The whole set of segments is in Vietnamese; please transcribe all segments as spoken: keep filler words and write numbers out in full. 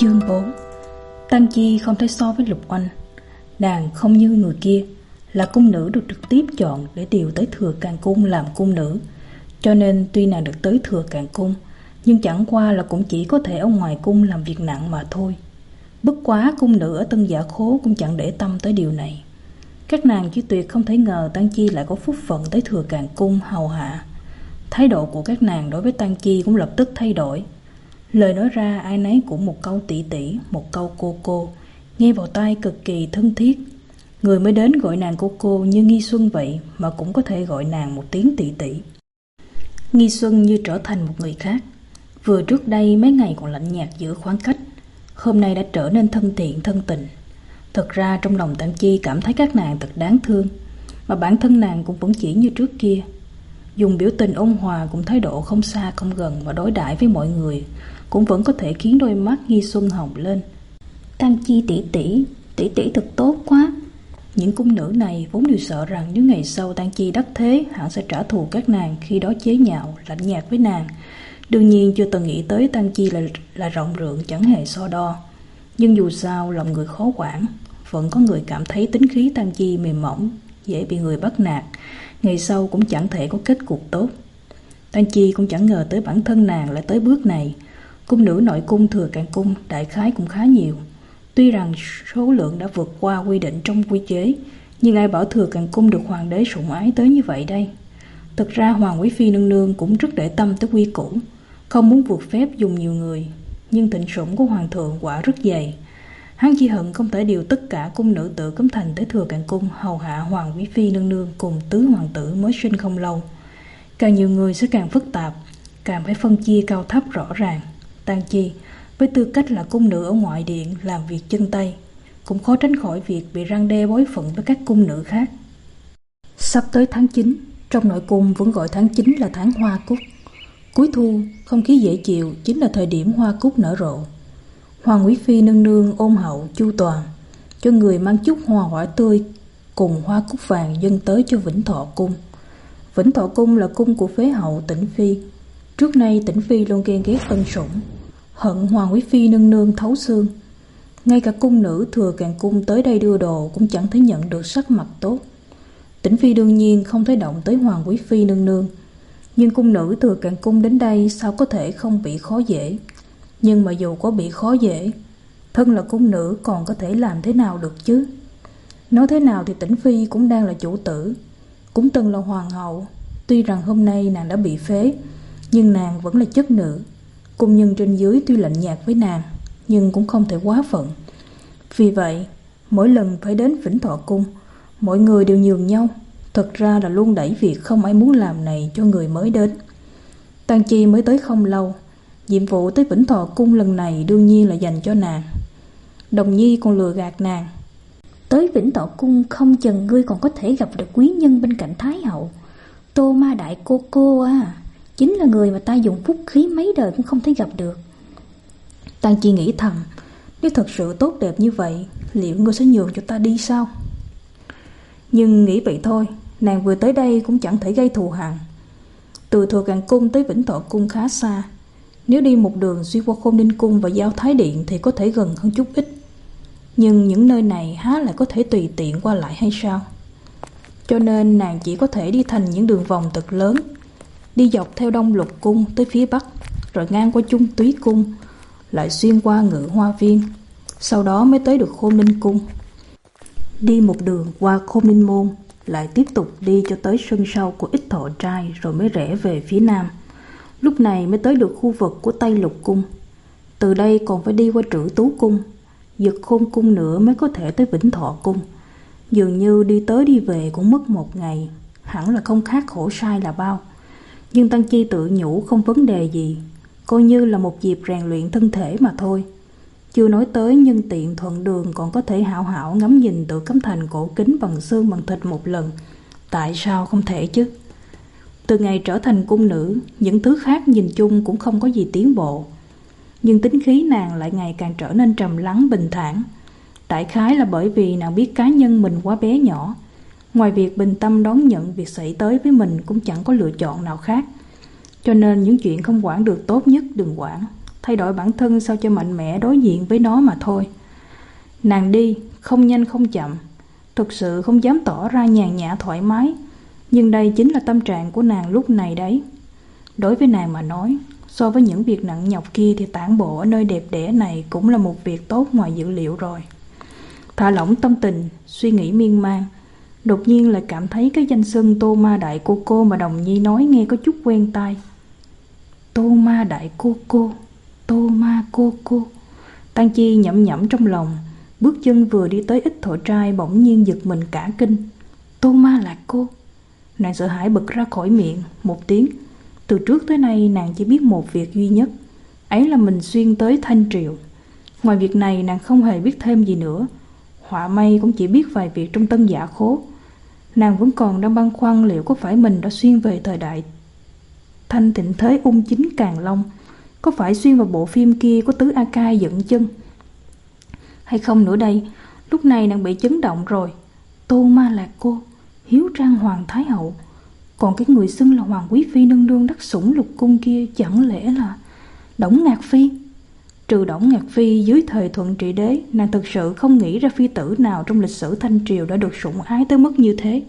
Chương bốn. Tăng Chi không thể so với Lục Oanh. Nàng không như người kia là cung nữ được trực tiếp chọn để điều tới Thừa Càng Cung làm cung nữ. Cho nên tuy nàng được tới Thừa Càng Cung, nhưng chẳng qua là cũng chỉ có thể ở ngoài cung làm việc nặng mà thôi. Bất quá cung nữ ở Tân Giả Khố cũng chẳng để tâm tới điều này. Các nàng chỉ tuyệt không thể ngờ Tăng Chi lại có phúc phận tới Thừa Càng Cung hầu hạ. Thái độ của các nàng đối với Tăng Chi cũng lập tức thay đổi. Lời nói ra ai nấy cũng một câu tỷ tỷ, một câu cô cô, nghe vào tai cực kỳ thân thiết. Người mới đến gọi nàng cô cô như Nghi Xuân vậy mà cũng có thể gọi nàng một tiếng tỷ tỷ. Nghi Xuân như trở thành một người khác. Vừa trước đây mấy ngày còn lạnh nhạt giữa khoảng cách, hôm nay đã trở nên thân thiện thân tình. Thật ra trong lòng Tăng Chi cảm thấy các nàng thật đáng thương, mà bản thân nàng cũng vẫn chỉ như trước kia, dùng biểu tình ôn hòa cùng thái độ không xa không gần mà đối đãi với mọi người, cũng vẫn có thể khiến đôi mắt Nghi Xuân hồng lên. Tăng Chi tỷ tỷ, tỷ tỷ thật tốt quá. Những cung nữ này vốn đều sợ rằng nếu ngày sau Tăng Chi đắc thế, hẳn sẽ trả thù các nàng khi đó chế nhạo, lạnh nhạt với nàng. Đương nhiên chưa từng nghĩ tới Tăng Chi là, là rộng rượng chẳng hề so đo. Nhưng dù sao lòng người khó quản, vẫn có người cảm thấy tính khí Tăng Chi mềm mỏng, dễ bị người bắt nạt, ngày sau cũng chẳng thể có kết cục tốt. Tăng Chi cũng chẳng ngờ tới bản thân nàng lại tới bước này. Cung nữ nội cung Thừa Càng Cung đại khái cũng khá nhiều. Tuy rằng số lượng đã vượt qua quy định trong quy chế, nhưng ai bảo Thừa Càng Cung được hoàng đế sủng ái tới như vậy đây. Thực ra Hoàng Quý Phi nương nương cũng rất để tâm tới quy củ, không muốn vượt phép dùng nhiều người. Nhưng thịnh sủng của hoàng thượng quả rất dày. Hắn chỉ hận không thể điều tất cả cung nữ tự cấm thành tới Thừa Càng Cung hầu hạ Hoàng Quý Phi nương nương cùng tứ hoàng tử mới sinh không lâu. Càng nhiều người sẽ càng phức tạp, càng phải phân chia cao thấp rõ ràng. Tăng Chi với tư cách là cung nữ ở ngoại điện làm việc chân tay, cũng khó tránh khỏi việc bị răn đe bối phận với các cung nữ khác. Sắp tới tháng chín, trong nội cung vẫn gọi tháng chín là tháng hoa cúc. Cuối thu, không khí dễ chịu chính là thời điểm hoa cúc nở rộ. Hoàng Quý Phi nương nương ôn hậu chu toàn, cho người mang chút hoa quả tươi cùng hoa cúc vàng dâng tới cho Vĩnh Thọ Cung. Vĩnh Thọ Cung là cung của phế hậu Tĩnh Phi. Trước nay Tĩnh Phi luôn ghen ghét Ân Sủng, hận Hoàng Quý Phi nương nương thấu xương. Ngay cả cung nữ Thừa Càng Cung tới đây đưa đồ cũng chẳng thấy nhận được sắc mặt tốt. Tĩnh Phi đương nhiên không thấy động tới Hoàng Quý Phi nương nương, nhưng cung nữ Thừa Càng Cung đến đây sao có thể không bị khó dễ. Nhưng mà dù có bị khó dễ, thân là cung nữ còn có thể làm thế nào được chứ? Nói thế nào thì Tĩnh Phi cũng đang là chủ tử, cũng từng là hoàng hậu. Tuy rằng hôm nay nàng đã bị phế, nhưng nàng vẫn là chất nữ. Cung nhân trên dưới tuy lạnh nhạt với nàng, nhưng cũng không thể quá phận. Vì vậy, mỗi lần phải đến Vĩnh Thọ Cung, mọi người đều nhường nhau. Thật ra là luôn đẩy việc không ai muốn làm này cho người mới đến. Tăng Chi mới tới không lâu, nhiệm vụ tới Vĩnh Thọ Cung lần này đương nhiên là dành cho nàng. Đồng Nhi còn lừa gạt nàng: tới Vĩnh Thọ Cung không chừng ngươi còn có thể gặp được quý nhân bên cạnh Thái hậu. Tô Ma đại cô cô à, chính là người mà ta dùng phúc khí mấy đời cũng không thể gặp được. Tăng Chi nghĩ thầm, nếu thật sự tốt đẹp như vậy, liệu ngươi sẽ nhường cho ta đi sao? Nhưng nghĩ vậy thôi, nàng vừa tới đây cũng chẳng thể gây thù hằn. Từ Thừa Càng Cung tới Vĩnh Thọ Cung khá xa, nếu đi một đường xuyên qua Khôn Ninh Cung và Giao Thái Điện thì có thể gần hơn chút ít. Nhưng những nơi này há lại có thể tùy tiện qua lại hay sao? Cho nên nàng chỉ có thể đi thành những đường vòng thật lớn, đi dọc theo Đông Lục Cung tới phía Bắc, rồi ngang qua Trung Túy Cung, lại xuyên qua Ngự Hoa Viên, sau đó mới tới được Khôn Ninh Cung. Đi một đường qua Khôn Ninh Môn, lại tiếp tục đi cho tới sân sau của Ích Thọ Trai, rồi mới rẽ về phía Nam. Lúc này mới tới được khu vực của Tây Lục Cung. Từ đây còn phải đi qua Trữ Tú Cung, Dực Khôn Cung nữa mới có thể tới Vĩnh Thọ Cung. Dường như đi tới đi về cũng mất một ngày, hẳn là không khác khổ sai là bao. Nhưng Tăng Chi tự nhủ không vấn đề gì, coi như là một dịp rèn luyện thân thể mà thôi. Chưa nói tới nhân tiện thuận đường còn có thể hảo hảo ngắm nhìn Tự Cấm Thành cổ kính bằng xương bằng thịt một lần. Tại sao không thể chứ? Từ ngày trở thành cung nữ, những thứ khác nhìn chung cũng không có gì tiến bộ, nhưng tính khí nàng lại ngày càng trở nên trầm lắng bình thản. Đại khái là bởi vì nàng biết cá nhân mình quá bé nhỏ, ngoài việc bình tâm đón nhận việc xảy tới với mình cũng chẳng có lựa chọn nào khác. Cho nên những chuyện không quản được tốt nhất đừng quản, thay đổi bản thân sao cho mạnh mẽ đối diện với nó mà thôi. Nàng đi, không nhanh không chậm, thực sự không dám tỏ ra nhàn nhã thoải mái, nhưng đây chính là tâm trạng của nàng lúc này đấy. Đối với nàng mà nói, so với những việc nặng nhọc kia thì tản bộ ở nơi đẹp đẽ này cũng là một việc tốt ngoài dự liệu rồi. Thả lỏng tâm tình, suy nghĩ miên man, đột nhiên lại cảm thấy cái danh xưng Tô Ma Đại Cô Cô mà Đồng Nhi nói nghe có chút quen tai. Tô Ma Đại Cô Cô, Tô Ma Cô Cô. Tăng Chi nhẩm nhẩm trong lòng, bước chân vừa đi tới ít thổ trai bỗng nhiên giật mình cả kinh. Tô Ma là cô. Nàng sợ hãi bật ra khỏi miệng một tiếng. Từ trước tới nay nàng chỉ biết một việc duy nhất, ấy là mình xuyên tới Thanh Triều. Ngoài việc này nàng không hề biết thêm gì nữa. Họa may cũng chỉ biết vài việc trong Tân Giả Khố. Nàng vẫn còn đang băn khoăn liệu có phải mình đã xuyên về thời đại thanh thịnh thế ung chính Càn Long, có phải xuyên vào bộ phim kia có Tứ A Cai dựng chân hay không nữa đây. Lúc này nàng bị chấn động rồi. Tô Ma là cô, hiếu trang hoàng thái hậu, còn cái người xưng là hoàng quý phi nương nương đắc sủng lục cung kia chẳng lẽ là Đổng Ngạc Phi? Trừ Đổng Ngạc Phi, dưới thời Thuận Trị Đế, nàng thực sự không nghĩ ra phi tử nào trong lịch sử Thanh Triều đã được sủng ái tới mức như thế.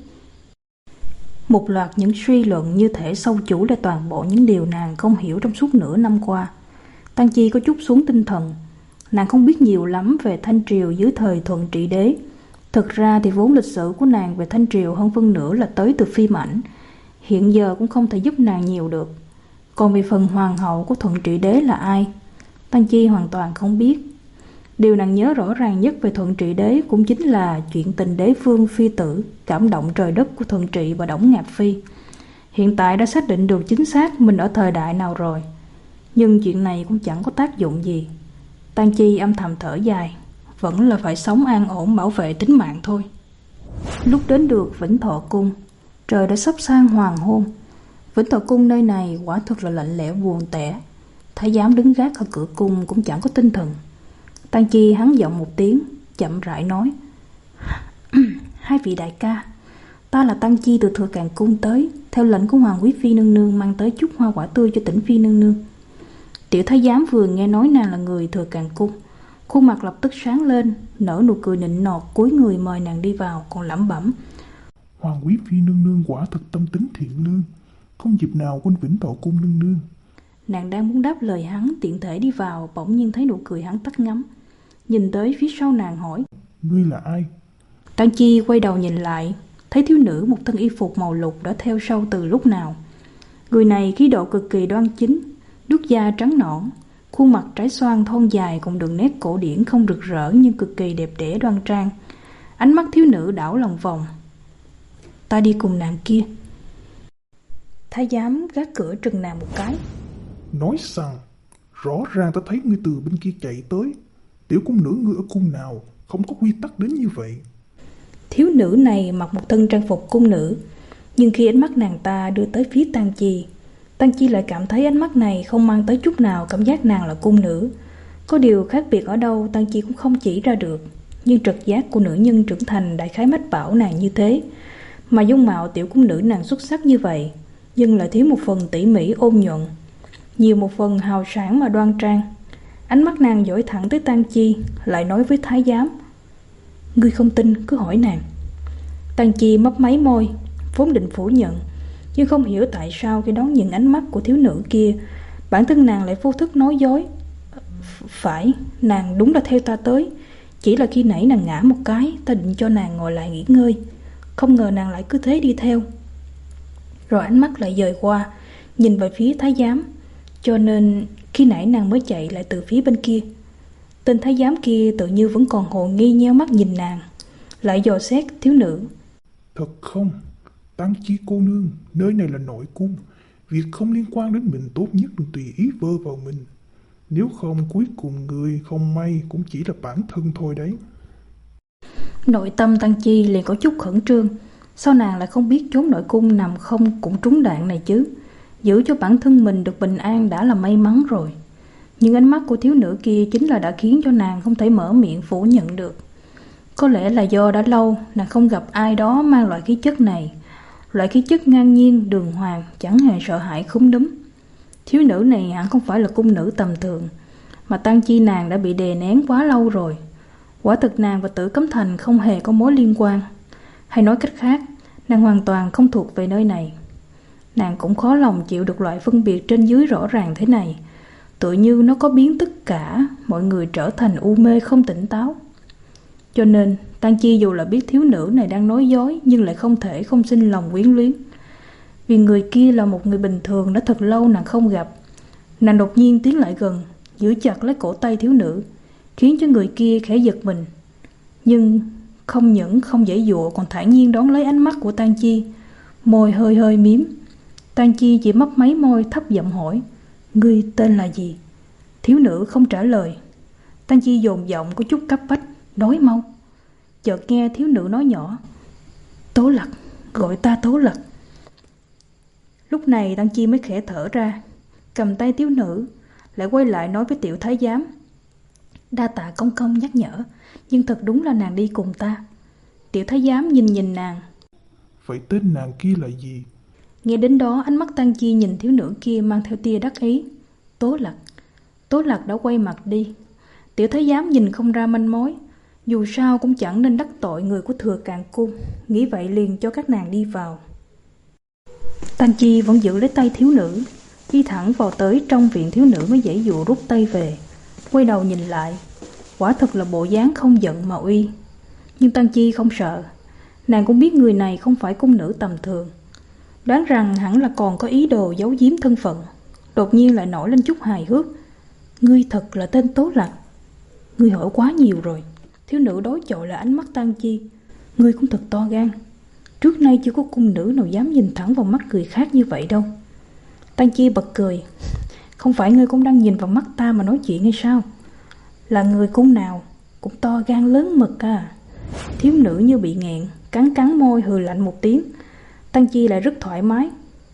Một loạt những suy luận như thể sâu chủ lại toàn bộ những điều nàng không hiểu trong suốt nửa năm qua. Tăng Chi có chút xuống tinh thần. Nàng không biết nhiều lắm về Thanh Triều dưới thời Thuận Trị Đế. Thực ra thì vốn lịch sử của nàng về Thanh Triều hơn phân nửa là tới từ phim ảnh, hiện giờ cũng không thể giúp nàng nhiều được. Còn về phần hoàng hậu của Thuận Trị Đế là ai, Tăng Chi hoàn toàn không biết. Điều nàng nhớ rõ ràng nhất về Thuận Trị Đế cũng chính là chuyện tình đế vương phi tử cảm động trời đất của Thuận Trị và Đổng Ngạc Phi. Hiện tại đã xác định được chính xác mình ở thời đại nào rồi, nhưng chuyện này cũng chẳng có tác dụng gì. Tăng Chi âm thầm thở dài, vẫn là phải sống an ổn bảo vệ tính mạng thôi. Lúc đến được Vĩnh Thọ Cung, trời đã sắp sang hoàng hôn. Vĩnh Thọ Cung nơi này quả thực là lạnh lẽo buồn tẻ. Thái giám đứng gác ở cửa cung cũng chẳng có tinh thần. Tăng Chi hắn giọng một tiếng, chậm rãi nói: Hai vị đại ca, ta là Tăng Chi từ Thừa Càn Cung tới, theo lệnh của hoàng quý phi nương nương mang tới chút hoa quả tươi cho Tĩnh phi nương nương. Tiểu thái giám vừa nghe nói nàng là người Thừa Càn Cung, khuôn mặt lập tức sáng lên, nở nụ cười nịnh nọt, cúi người mời nàng đi vào, còn lẩm bẩm: Hoàng quý phi nương nương quả thật tâm tính thiện lương, không dịp nào quên Vĩnh Thọ Cung nương nương. Nàng đang muốn đáp lời hắn, tiện thể đi vào, bỗng nhiên thấy nụ cười hắn tắt ngấm, nhìn tới phía sau nàng hỏi: Ngươi là ai? Tăng Chi quay đầu nhìn lại, thấy thiếu nữ một thân y phục màu lục đã theo sau từ lúc nào. Người này khí độ cực kỳ đoan chính, nước da trắng nõn, khuôn mặt trái xoan thon dài cùng đường nét cổ điển không rực rỡ nhưng cực kỳ đẹp đẽ đoan trang. Ánh mắt thiếu nữ đảo lòng vòng. Ta đi cùng nàng kia. Thái giám gác cửa trừng nàng một cái. Nói rằng, rõ ràng ta thấy ngươi từ bên kia chạy tới. Tiểu cung nữ ngươi ở cung nào, không có quy tắc đến như vậy. Thiếu nữ này mặc một thân trang phục cung nữ, nhưng khi ánh mắt nàng ta đưa tới phía Tăng Chi, Tăng Chi lại cảm thấy ánh mắt này không mang tới chút nào cảm giác nàng là cung nữ. Có điều khác biệt ở đâu Tăng Chi cũng không chỉ ra được, nhưng trực giác của nữ nhân trưởng thành đại khái mách bảo nàng như thế. Mà dung mạo tiểu cung nữ nàng xuất sắc như vậy, nhưng lại thiếu một phần tỉ mỉ ôn nhuận, nhiều một phần hào sảng mà đoan trang. Ánh mắt nàng dõi thẳng tới Tăng Chi, lại nói với thái giám: Ngươi không tin cứ hỏi nàng. Tăng Chi mấp máy môi, vốn định phủ nhận, nhưng không hiểu tại sao khi đón nhìn ánh mắt của thiếu nữ kia, bản thân nàng lại vô thức nói dối. Phải, nàng đúng là theo ta tới, chỉ là khi nãy nàng ngã một cái, ta định cho nàng ngồi lại nghỉ ngơi, không ngờ nàng lại cứ thế đi theo. Rồi ánh mắt lại dời qua, nhìn về phía thái giám, cho nên khi nãy nàng mới chạy lại từ phía bên kia. Tên thái giám kia tự như vẫn còn hồ nghi nheo mắt nhìn nàng, lại dò xét thiếu nữ. Thật không? Tăng Chi cô nương, nơi này là nội cung, việc không liên quan đến mình tốt nhất đừng tùy ý vơ vào mình. Nếu không cuối cùng người không may cũng chỉ là bản thân thôi đấy. Nội tâm Tăng Chi liền có chút khẩn trương. Sao nàng lại không biết chốn nội cung nằm không cũng trúng đạn này chứ? Giữ cho bản thân mình được bình an đã là may mắn rồi. Nhưng ánh mắt của thiếu nữ kia chính là đã khiến cho nàng không thể mở miệng phủ nhận được. Có lẽ là do đã lâu nàng không gặp ai đó mang loại khí chất này, loại khí chất ngang nhiên, đường hoàng, chẳng hề sợ hãi khúm núm. Thiếu nữ này hẳn không phải là cung nữ tầm thường, mà tang chi nàng đã bị đè nén quá lâu rồi. Quả thực nàng và Tử Cấm Thành không hề có mối liên quan. Hay nói cách khác, nàng hoàn toàn không thuộc về nơi này. Nàng cũng khó lòng chịu được loại phân biệt trên dưới rõ ràng thế này, tự như nó có biến tất cả mọi người trở thành u mê không tỉnh táo. Cho nên Tang Chi dù là biết thiếu nữ này đang nói dối, nhưng lại không thể không sinh lòng quyến luyến. Vì người kia là một người bình thường đã thật lâu nàng không gặp. Nàng đột nhiên tiến lại gần, giữ chặt lấy cổ tay thiếu nữ, khiến cho người kia khẽ giật mình. Nhưng không những không giãy giụa, còn thản nhiên đón lấy ánh mắt của Tang Chi, môi hơi hơi miếm. Tang Chi chỉ mấp máy môi, thấp giọng hỏi: "Ngươi tên là gì?" Thiếu nữ không trả lời. Tang Chi dồn giọng có chút cấp bách: "Nói mau." Chợt nghe thiếu nữ nói nhỏ: "Tố Lặc, gọi ta Tố Lặc." Lúc này Tang Chi mới khẽ thở ra, cầm tay thiếu nữ, lại quay lại nói với tiểu thái giám: "Đa tạ công công nhắc nhở, nhưng thật đúng là nàng đi cùng ta." Tiểu thái giám nhìn nhìn nàng: "Vậy tên nàng kia là gì?" Nghe đến đó, ánh mắt Tang Chi nhìn thiếu nữ kia mang theo tia đắc ý. Tố Lặc. Tố Lặc đã quay mặt đi. Tiểu thái giám nhìn không ra manh mối, dù sao cũng chẳng nên đắc tội người của Thừa Càn Cung, nghĩ vậy liền cho các nàng đi vào. Tang Chi vẫn giữ lấy tay thiếu nữ, đi thẳng vào tới trong viện. Thiếu nữ mới giãy dụa rút tay về, quay đầu nhìn lại, quả thực là bộ dáng không giận mà uy. Nhưng Tang Chi không sợ, nàng cũng biết người này không phải cung nữ tầm thường, đoán rằng hẳn là còn có ý đồ giấu giếm thân phận. Đột nhiên lại nổi lên chút hài hước: "Ngươi thật là tên Tố Lặc?" "Ngươi hỏi quá nhiều rồi." Thiếu nữ đối chọi là ánh mắt Tang Chi: "Ngươi cũng thật to gan, trước nay chưa có cung nữ nào dám nhìn thẳng vào mắt người khác như vậy đâu." Tang Chi bật cười: "Không phải ngươi cũng đang nhìn vào mắt ta mà nói chuyện hay sao? Là người cung nào cũng to gan lớn mật à?" Thiếu nữ như bị nghẹn, cắn cắn môi hừ lạnh một tiếng. Tang Chi lại rất thoải mái: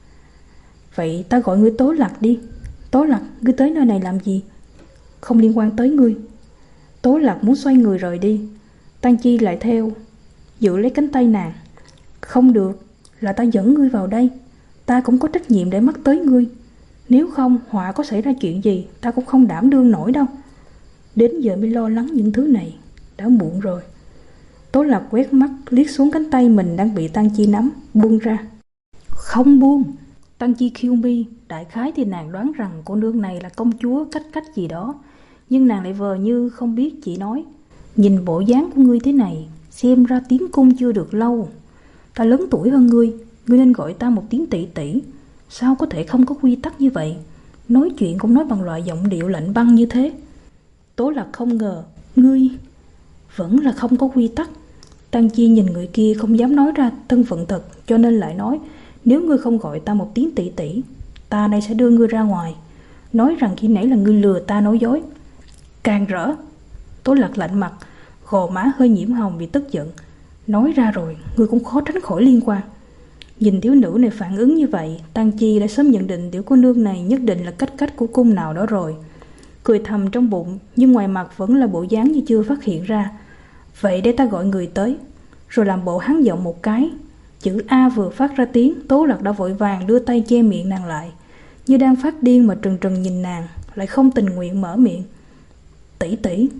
"Vậy ta gọi ngươi Tố Lặc đi. Tố Lặc, ngươi tới nơi này làm gì?" "Không liên quan tới ngươi." Tố Lặc muốn xoay người rời đi, Tang Chi lại theo, giữ lấy cánh tay nàng: "Không được, là ta dẫn ngươi vào đây, ta cũng có trách nhiệm để mắt tới ngươi. Nếu không, họa có xảy ra chuyện gì ta cũng không đảm đương nổi đâu. Đến giờ mới lo lắng những thứ này, đã muộn rồi." Tố Lặc quét mắt liếc xuống cánh tay mình đang bị Tang Chi nắm, buông ra. "Không buông." Tang Chi khiêu mi, đại khái thì nàng đoán rằng cô nương này là công chúa cách cách gì đó, nhưng nàng lại vờ như không biết, chỉ nói: "Nhìn bộ dáng của ngươi thế này, xem ra tiến cung chưa được lâu. Ta lớn tuổi hơn ngươi, ngươi nên gọi ta một tiếng tỷ tỷ. Sao có thể không có quy tắc như vậy? Nói chuyện cũng nói bằng loại giọng điệu lạnh băng như thế." Tố Lặc không ngờ, "Ngươi vẫn là không có quy tắc." Tang Chi nhìn người kia không dám nói ra thân phận thật, cho nên lại nói: "Nếu ngươi không gọi ta một tiếng tỷ tỷ, ta đây sẽ đưa ngươi ra ngoài, nói rằng khi nãy là ngươi lừa ta nói dối." "Càng rỡ." Tố Lặc lạnh mặt, gò má hơi nhiễm hồng vì tức giận: "Nói ra rồi, ngươi cũng khó tránh khỏi liên quan." Nhìn thiếu nữ này phản ứng như vậy, Tang Chi đã sớm nhận định tiểu cô nương này nhất định là cách cách của cung nào đó rồi. Cười thầm trong bụng, nhưng ngoài mặt vẫn là bộ dáng như chưa phát hiện ra. "Vậy để ta gọi người tới." Rồi làm bộ hắn giọng một cái, chữ A vừa phát ra tiếng, Tố Lặc đã vội vàng đưa tay che miệng nàng lại, như đang phát điên mà trừng trừng nhìn nàng, lại không tình nguyện mở miệng: "Tỷ tỷ."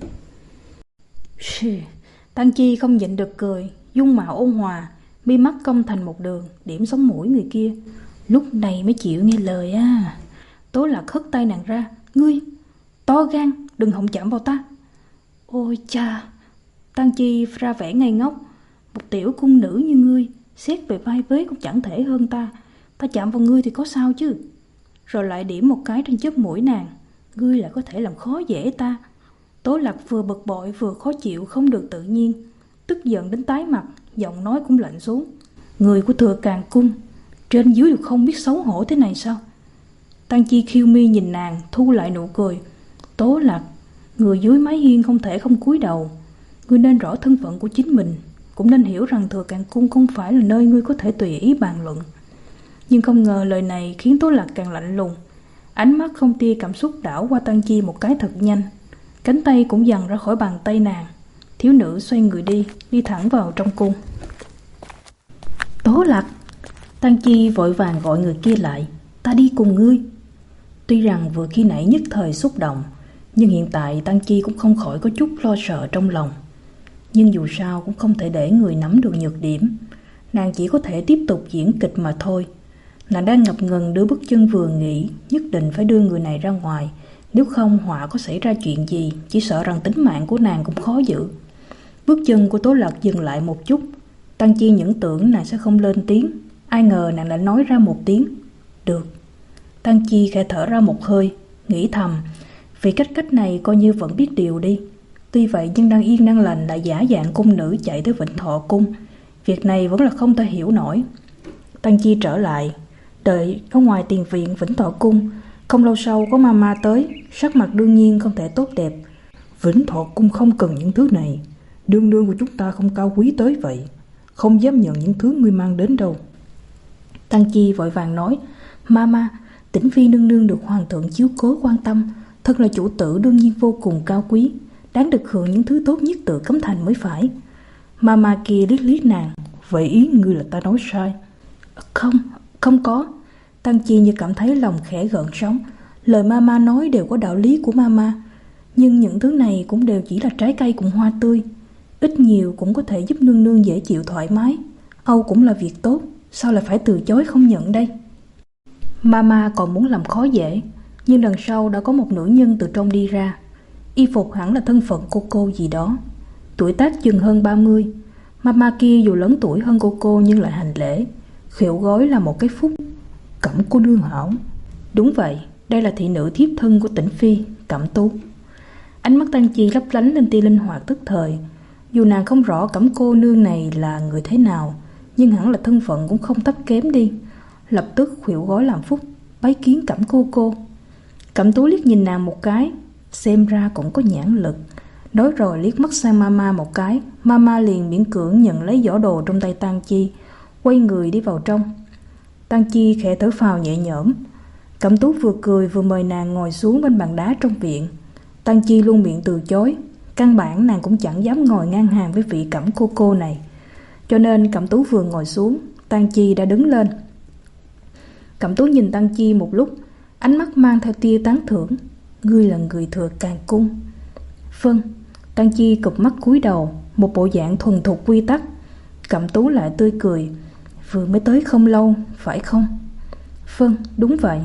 Tang Chi không nhịn được cười, dung mạo ôn hòa, mi mắt cong thành một đường, điểm sống mũi người kia. Lúc này mới chịu nghe lời à. Tố Lặc hất tay nàng ra: "Ngươi to gan, đừng hòng chạm vào ta." "Ôi cha." Tang Chi ra vẻ ngây ngốc: "Một tiểu cung nữ như ngươi, xét về vai vế cũng chẳng thể hơn ta. Ta chạm vào ngươi thì có sao chứ?" Rồi lại điểm một cái trên chóp mũi nàng: "Ngươi lại có thể làm khó dễ ta." Tố Lặc vừa bực bội vừa khó chịu không được tự nhiên, tức giận đến tái mặt, giọng nói cũng lạnh xuống: "Người của Thừa Càn Cung, trên dưới đều không biết xấu hổ thế này sao?" Tang Chi khiêu mi nhìn nàng, thu lại nụ cười: "Tố Lặc, người dưới mái hiên không thể không cúi đầu. Ngươi nên rõ thân phận của chính mình, cũng nên hiểu rằng Thừa Càn Cung không phải là nơi ngươi có thể tùy ý bàn luận." Nhưng không ngờ lời này khiến Tố Lặc càng lạnh lùng, ánh mắt không tia cảm xúc đảo qua Tang Chi một cái thật nhanh, cánh tay cũng dằn ra khỏi bàn tay nàng. Thiếu nữ xoay người đi, đi thẳng vào trong cung. "Tố Lặc!" Tang Chi vội vàng gọi người kia lại: "Ta đi cùng ngươi." Tuy rằng vừa khi nãy nhất thời xúc động, Nhưng hiện tại Tăng Chi cũng không khỏi có chút lo sợ trong lòng. Nhưng dù sao cũng không thể để người nắm được nhược điểm. Nàng chỉ có thể tiếp tục diễn kịch mà thôi. Nàng đang ngập ngừng đưa bước chân vừa nghĩ nhất định phải đưa người này ra ngoài. Nếu không họa có xảy ra chuyện gì, chỉ sợ rằng tính mạng của nàng cũng khó giữ. Bước chân của Tố Lạc dừng lại một chút. Tăng Chi những tưởng nàng sẽ không lên tiếng, ai ngờ nàng lại nói ra một tiếng được. Tăng Chi khẽ thở ra một hơi, nghĩ thầm vì cách cách này coi như vẫn biết điều đi. Tuy vậy nhưng đang yên đang lành lại giả dạng cung nữ chạy tới Vĩnh Thọ Cung. Việc này vẫn là không thể hiểu nổi. Tăng Chi trở lại, đợi ở ngoài tiền viện Vĩnh Thọ Cung. Không lâu sau có Mama tới, sắc mặt đương nhiên không thể tốt đẹp. Vĩnh Thọ Cung không cần những thứ này. Đương đương của chúng ta không cao quý tới vậy, không dám nhận những thứ ngươi mang đến đâu. Tăng Chi vội vàng nói, Mama, Tĩnh Phi nương nương được hoàng thượng chiếu cố quan tâm, thật là chủ tử đương nhiên vô cùng cao quý, đáng được hưởng những thứ tốt nhất từ Cấm Thành mới phải. Mama kia liếc liếc nàng, vậy ý ngươi là ta nói sai? Không, không có. Tăng Chi như cảm thấy lòng khẽ gợn sóng. Lời Mama nói đều có đạo lý của Mama, nhưng những thứ này cũng đều chỉ là trái cây cùng hoa tươi, ít nhiều cũng có thể giúp nương nương dễ chịu thoải mái. Âu cũng là việc tốt, sao lại phải từ chối không nhận đây? Mama còn muốn làm khó dễ, nhưng đằng sau đã có một nữ nhân từ trong đi ra. Y phục hẳn là thân phận cô cô gì đó, tuổi tác chừng hơn ba mươi. Mama kia dù lớn tuổi hơn cô cô nhưng lại hành lễ, khuỷu gối là một cái phúc. Cẩm cô nương hảo. Đúng vậy, đây là thị nữ thiếp thân của Tĩnh Phi, Cẩm Tú. Ánh mắt Tăng Chi lấp lánh lên tia linh hoạt tức thời. Dù nàng không rõ Cẩm cô nương này là người thế nào, nhưng hẳn là thân phận cũng không thấp kém đi. Lập tức khuỷu gối làm phúc, bái kiến Cẩm cô cô. Cẩm Tú liếc nhìn nàng một cái, xem ra cũng có nhãn lực. Nói rồi liếc mắt sang Mama một cái. Mama liền miễn cưỡng nhận lấy giỏ đồ trong tay Tăng Chi, quay người đi vào trong. Tăng Chi khẽ thở phào nhẹ nhõm. Cẩm Tú vừa cười vừa mời nàng ngồi xuống bên bàn đá trong viện. Tăng Chi luôn miệng từ chối, căn bản nàng cũng chẳng dám ngồi ngang hàng với vị Cẩm cô cô này. Cho nên Cẩm Tú vừa ngồi xuống, Tăng Chi đã đứng lên. Cẩm Tú nhìn Tăng Chi một lúc, ánh mắt mang theo tia tán thưởng. Ngươi là người thừa Càn Cung? Vâng. Tăng Chi cụp mắt cúi đầu, một bộ dạng thuần thục quy tắc. Cẩm Tú lại tươi cười. Vừa mới tới không lâu, phải không? Vâng, đúng vậy.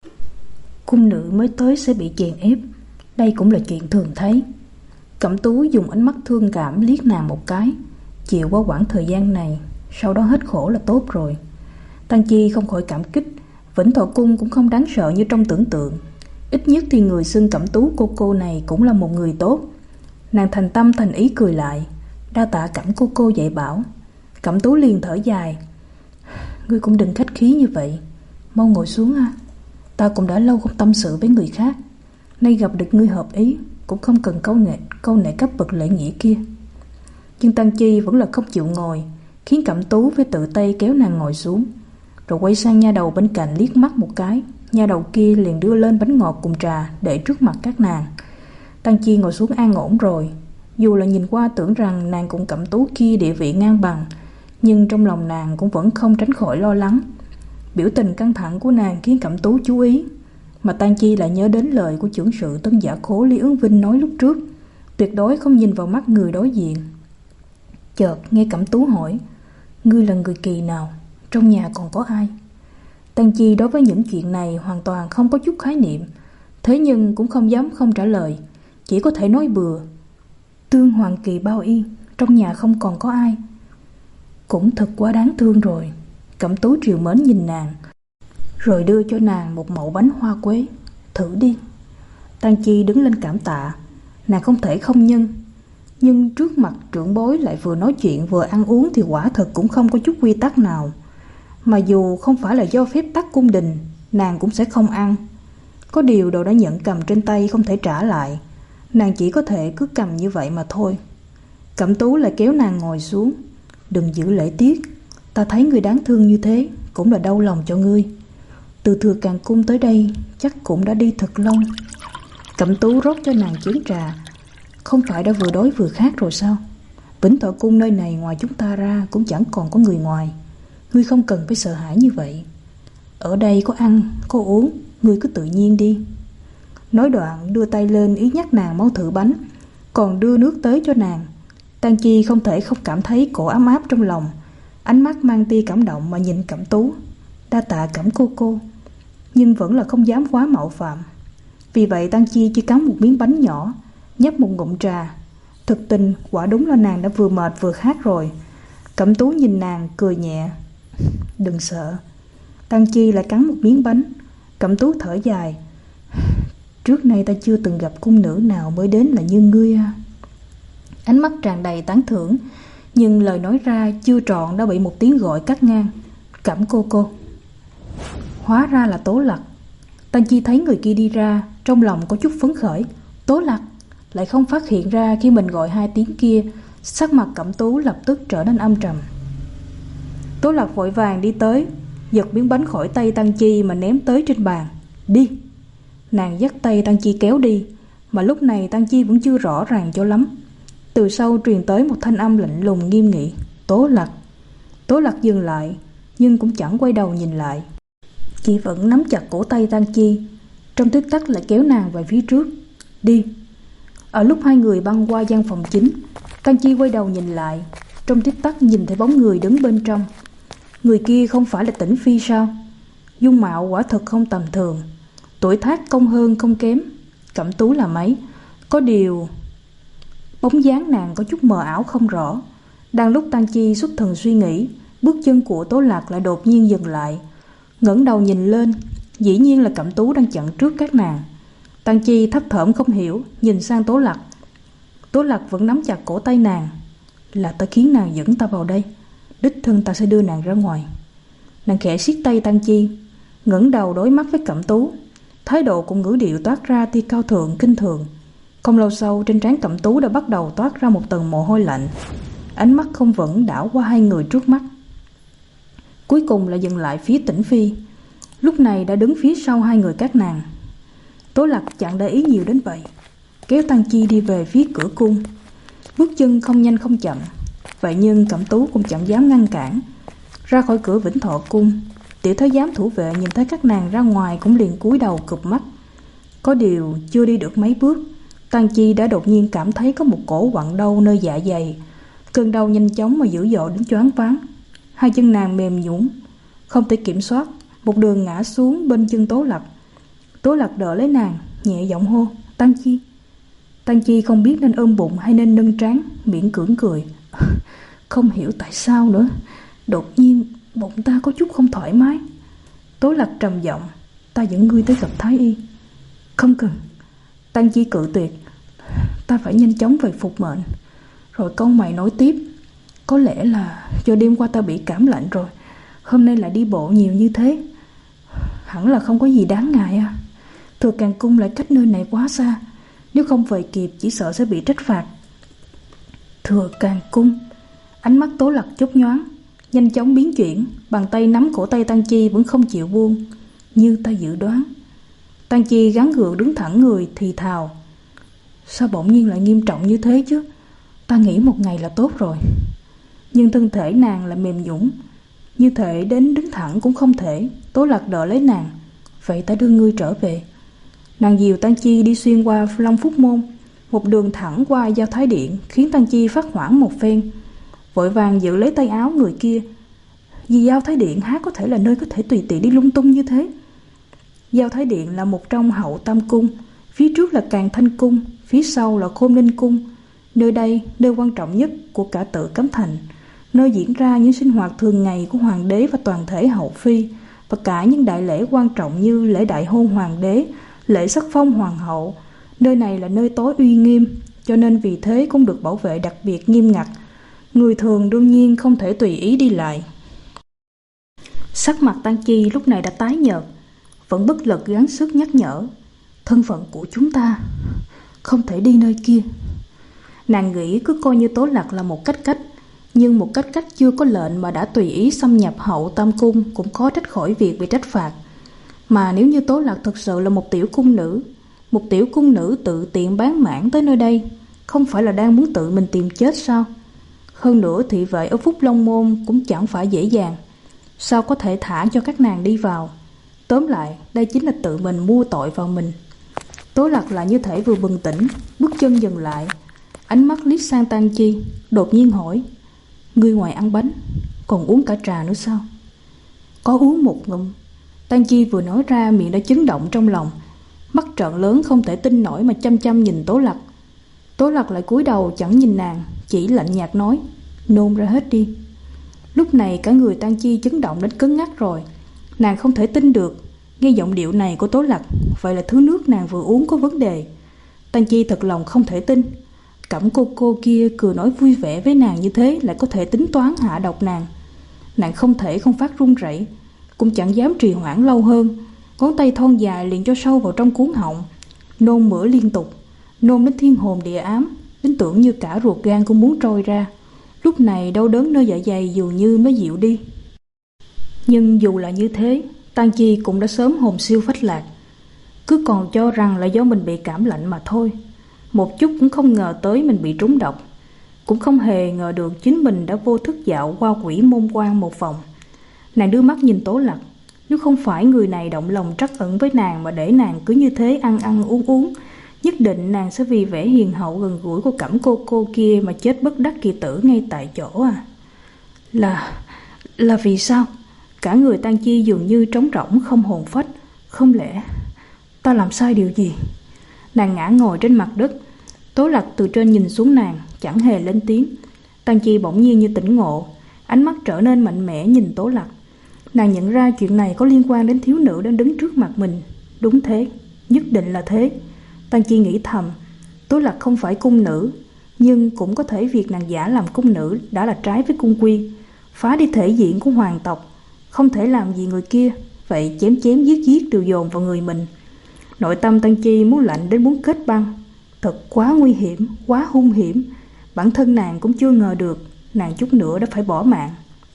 Cung nữ mới tới sẽ bị chèn ép, đây cũng là chuyện thường thấy. Cẩm Tú dùng ánh mắt thương cảm liếc nàng một cái. Chịu qua quãng thời gian này, sau đó hết khổ là tốt rồi. Tăng Chi không khỏi cảm kích. Vĩnh Thọ Cung cũng không đáng sợ như trong tưởng tượng. Ít nhất thì người xưng Cẩm Tú cô cô này cũng là một người tốt. Nàng thành tâm thành ý cười lại. Đa tạ Cẩm cô cô dạy bảo. Cẩm Tú liền thở dài. Ngươi cũng đừng khách khí như vậy, mau ngồi xuống à. Ta cũng đã lâu không tâm sự với người khác, nay gặp được ngươi hợp ý, cũng không cần câu nệ câu nệ cấp bậc lễ nghĩa kia. Nhưng Tăng Chi vẫn là không chịu ngồi, khiến Cẩm Tú phải tự tay kéo nàng ngồi xuống, rồi quay sang nha đầu bên cạnh liếc mắt một cái. Nha đầu kia liền đưa lên bánh ngọt cùng trà để trước mặt các nàng. Tăng Chi ngồi xuống an ổn rồi. Dù là nhìn qua tưởng rằng nàng cùng Cẩm Tú kia địa vị ngang bằng, nhưng trong lòng nàng cũng vẫn không tránh khỏi lo lắng. Biểu tình căng thẳng của nàng khiến Cẩm Tú chú ý, mà Tăng Chi lại nhớ đến lời của chưởng sự Tân Giả Khố Lý Ứng Vinh nói lúc trước, tuyệt đối không nhìn vào mắt người đối diện. Chợt nghe Cẩm Tú hỏi, ngươi là người kỳ nào, trong nhà còn có ai? Tăng Chi đối với những chuyện này hoàn toàn không có chút khái niệm, thế nhưng cũng không dám không trả lời, chỉ có thể nói bừa. Tương Hoàng Kỳ Bao Yên, trong nhà không còn có ai. Cũng thật quá đáng thương rồi. Cẩm Tú trìu mến nhìn nàng, rồi đưa cho nàng một mẩu bánh hoa quế. Thử đi. Tăng Chi đứng lên cảm tạ. Nàng không thể không nhân, nhưng trước mặt trưởng bối lại vừa nói chuyện vừa ăn uống thì quả thật cũng không có chút quy tắc nào. Mà dù không phải là do phép tắc cung đình, nàng cũng sẽ không ăn. Có điều đồ đã nhận cầm trên tay không thể trả lại, nàng chỉ có thể cứ cầm như vậy mà thôi. Cẩm Tú lại kéo nàng ngồi xuống. Đừng giữ lễ tiết, ta thấy người đáng thương như thế cũng là đau lòng cho ngươi. Từ Thừa Càn Cung tới đây chắc cũng đã đi thật lâu. Cẩm Tú rót cho nàng chén trà. Không phải đã vừa đói vừa khát rồi sao? Vĩnh Thọ Cung nơi này ngoài chúng ta ra cũng chẳng còn có người ngoài, ngươi không cần phải sợ hãi như vậy. Ở đây có ăn, có uống, ngươi cứ tự nhiên đi. Nói đoạn đưa tay lên ý nhắc nàng mau thử bánh, còn đưa nước tới cho nàng. Tang Chi không thể không cảm thấy cổ ấm áp trong lòng, ánh mắt mang tia cảm động mà nhìn Cẩm Tú. Đa tạ Cẩm cô cô, nhưng vẫn là không dám quá mạo phạm. Vì vậy Tang Chi chỉ cắn một miếng bánh nhỏ, nhấp một ngụm trà. Thực tình quả đúng là nàng đã vừa mệt vừa khát rồi. Cẩm Tú nhìn nàng cười nhẹ. Đừng sợ. Tang Chi lại cắn một miếng bánh. Cẩm Tú thở dài. Trước nay ta chưa từng gặp cung nữ nào mới đến là như ngươi à. Ánh mắt tràn đầy tán thưởng, nhưng lời nói ra chưa trọn đã bị một tiếng gọi cắt ngang. Cẩm cô cô. Hóa ra là Tố Lặc. Tang Chi thấy người kia đi ra, trong lòng có chút phấn khởi. Tố Lặc. Lại không phát hiện ra khi mình gọi hai tiếng kia, sắc mặt Cẩm Tú lập tức trở nên âm trầm. Tố Lặc vội vàng đi tới, giật miếng bánh khỏi tay Tang Chi mà ném tới trên bàn. Đi. Nàng dắt tay Tang Chi kéo đi, mà lúc này Tang Chi vẫn chưa rõ ràng cho lắm. Từ sau truyền tới một thanh âm lạnh lùng nghiêm nghị. Tố Lặc. Tố Lặc dừng lại, nhưng cũng chẳng quay đầu nhìn lại, chỉ vẫn nắm chặt cổ tay Tang Chi, trong tích tắc lại kéo nàng về phía trước. Đi. Ở lúc hai người băng qua gian phòng chính, Tang Chi quay đầu nhìn lại, trong tích tắc nhìn thấy bóng người đứng bên trong. Người kia không phải là Tĩnh Phi sao? Dung mạo quả thật không tầm thường, tuổi tác không hơn không kém Cẩm Tú là mấy. Có điều bóng dáng nàng có chút mờ ảo không rõ. Đang lúc Tang Chi xuất thần suy nghĩ, bước chân của Tố Lặc lại đột nhiên dừng lại. Ngẩng đầu nhìn lên, dĩ nhiên là Cẩm Tú đang chặn trước các nàng. Tang Chi thấp thỏm không hiểu, nhìn sang Tố Lặc. Tố Lặc vẫn nắm chặt cổ tay nàng. Là ta khiến nàng dẫn ta vào đây, đích thân ta sẽ đưa nàng ra ngoài. Nàng khẽ siết tay Tang Chi, ngẩng đầu đối mắt với Cẩm Tú. Thái độ cùng ngữ điệu toát ra tia cao thượng kinh thường. Không lâu sau, trên trán Cẩm Tú đã bắt đầu toát ra một tầng mồ hôi lạnh. Ánh mắt không vững đảo qua hai người trước mắt, cuối cùng là dừng lại phía Tĩnh Phi, lúc này đã đứng phía sau hai người các nàng. Tố Lặc chẳng để ý nhiều đến vậy, kéo Tang Chi đi về phía cửa cung, bước chân không nhanh không chậm. Vậy nhưng Cẩm Tú cũng chẳng dám ngăn cản. Ra khỏi cửa Vĩnh Thọ cung, tiểu thái giám thủ vệ nhìn thấy các nàng ra ngoài cũng liền cúi đầu cụp mắt. Có điều chưa đi được mấy bước, Tang Chi đã đột nhiên cảm thấy có một cổ quặn đau nơi dạ dày. Cơn đau nhanh chóng mà dữ dội đến choáng váng. Hai chân nàng mềm nhũn, không thể kiểm soát, một đường ngã xuống bên chân Tố Lặc. Tố Lặc đỡ lấy nàng, nhẹ giọng hô. Tang Chi. Tang Chi không biết nên ôm bụng hay nên nâng trán, miễn cưỡng cười. Không hiểu tại sao nữa, đột nhiên bụng ta có chút không thoải mái. Tố Lặc trầm giọng. Ta dẫn ngươi tới gặp Thái y. Không cần. Tang Chi cự tuyệt. Ta phải nhanh chóng về phục mệnh. Rồi câu mày nói tiếp. Có lẽ là do đêm qua ta bị cảm lạnh rồi, hôm nay lại đi bộ nhiều như thế. Hẳn là không có gì đáng ngại à. Thừa Càng cung lại cách nơi này quá xa, nếu không về kịp chỉ sợ sẽ bị trách phạt. Thừa Càng cung. Ánh mắt Tố Lặc chớp nhoáng, nhanh chóng biến chuyển, bàn tay nắm cổ tay Tang Chi vẫn không chịu buông. Như ta dự đoán. Tang Chi gắng gượng đứng thẳng người thì thào. Sao bỗng nhiên lại nghiêm trọng như thế chứ? Ta nghĩ một ngày là tốt rồi. Nhưng thân thể nàng lại mềm nhũn, như thể đến đứng thẳng cũng không thể. Tố Lặc đỡ lấy nàng. Vậy ta đưa ngươi trở về. Nàng dìu Tang Chi đi xuyên qua Long Phúc Môn, một đường thẳng qua Giao Thái Điện, khiến Tang Chi phát hoảng một phen, vội vàng giữ lấy tay áo người kia. Vì Giao Thái Điện há có thể là nơi có thể tùy tiện đi lung tung như thế. Giao Thái Điện là một trong Hậu Tam Cung, phía trước là Càn Thanh Cung, phía sau là Khôn Ninh Cung. Nơi đây, nơi quan trọng nhất của cả Tử Cấm Thành, nơi diễn ra những sinh hoạt thường ngày của hoàng đế và toàn thể hậu phi, và cả những đại lễ quan trọng như lễ đại hôn hoàng đế, lễ sắc phong hoàng hậu. Nơi này là nơi tối uy nghiêm, cho nên vì thế cũng được bảo vệ đặc biệt nghiêm ngặt. Người thường đương nhiên không thể tùy ý đi lại. Sắc mặt Tang Chi lúc này đã tái nhợt, vẫn bất lực gắng sức nhắc nhở. Thân phận của chúng ta không thể đi nơi kia. Nàng nghĩ cứ coi như Tố Lặc là một cách cách, nhưng một cách cách chưa có lệnh mà đã tùy ý xâm nhập Hậu Tam Cung cũng khó trách khỏi việc bị trách phạt. Mà nếu như Tố Lặc thực sự là một tiểu cung nữ, một tiểu cung nữ tự tiện bán mãn tới nơi đây, không phải là đang muốn tự mình tìm chết sao? Hơn nữa thị vệ ở Phúc Long Môn cũng chẳng phải dễ dàng, sao có thể thả cho các nàng đi vào? Tóm lại, đây chính là tự mình mua tội vào mình. Tố Lặc lại như thể vừa bừng tỉnh, bước chân dừng lại, ánh mắt liếc sang Tang Chi, đột nhiên hỏi: "Ngươi ngoài ăn bánh, còn uống cả trà nữa sao?" "Có uống một ngụm." Tang Chi vừa nói ra, miệng đã chấn động trong lòng, mắt trợn lớn không thể tin nổi mà chăm chăm nhìn Tố Lặc. Tố Lặc lại cúi đầu chẳng nhìn nàng, chỉ lạnh nhạt nói: "Nôn ra hết đi." Lúc này cả người Tang Chi chấn động đến cứng ngắc rồi. Nàng không thể tin được, nghe giọng điệu này của Tố Lặc, vậy là thứ nước nàng vừa uống có vấn đề. Tang Chi thật lòng không thể tin. Cẩm cô cô kia cười nói vui vẻ với nàng như thế lại có thể tính toán hạ độc nàng. Nàng không thể không phát run rẩy, cũng chẳng dám trì hoãn lâu hơn. Ngón tay thon dài liền cho sâu vào trong cuống họng, nôn mửa liên tục, nôn đến thiên hồn địa ám, đến tưởng như cả ruột gan cũng muốn trôi ra. Lúc này đau đớn nơi dạ dày dường như mới dịu đi. Nhưng dù là như thế, Tang Chi cũng đã sớm hồn siêu phách lạc, cứ còn cho rằng là do mình bị cảm lạnh mà thôi. Một chút cũng không ngờ tới mình bị trúng độc, cũng không hề ngờ được chính mình đã vô thức dạo qua quỷ môn quan một vòng. Nàng đưa mắt nhìn Tố Lặc, nếu không phải người này động lòng trắc ẩn với nàng mà để nàng cứ như thế ăn ăn uống uống, nhất định nàng sẽ vì vẻ hiền hậu gần gũi của Cẩm cô cô kia mà chết bất đắc kỳ tử ngay tại chỗ à. Là... là vì sao? Cả người Tang Chi dường như trống rỗng không hồn phách. Không lẽ ta làm sai điều gì? Nàng ngã ngồi trên mặt đất. Tố Lặc từ trên nhìn xuống nàng, chẳng hề lên tiếng. Tang Chi bỗng nhiên như tỉnh ngộ, ánh mắt trở nên mạnh mẽ nhìn Tố Lặc. Nàng nhận ra chuyện này có liên quan đến thiếu nữ đang đứng trước mặt mình. Đúng thế, nhất định là thế. Tang Chi nghĩ thầm, Tố Lặc không phải cung nữ, nhưng cũng có thể việc nàng giả làm cung nữ đã là trái với cung quy, phá đi thể diện của hoàng tộc, không thể làm gì người kia, vậy chém chém giết giết đều dồn vào người mình. Nội tâm Tang Chi muốn lạnh đến muốn kết băng. Thật quá nguy hiểm, quá hung hiểm. Bản thân nàng cũng chưa ngờ được, nàng chút nữa đã phải bỏ mạng.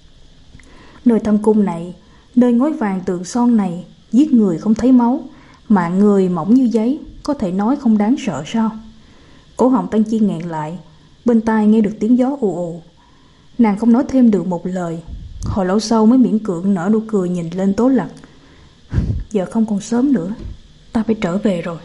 Nơi thâm cung này, nơi ngói vàng tường son này, giết người không thấy máu, mạng người mỏng như giấy, có thể nói không đáng sợ sao? Cổ họng Tang Chi nghẹn lại, bên tai nghe được tiếng gió ù ù. Nàng không nói thêm được một lời. Hồi lâu sau mới miễn cưỡng nở nụ cười nhìn lên Tố Lặc. Giờ không còn sớm nữa, ta phải trở về rồi.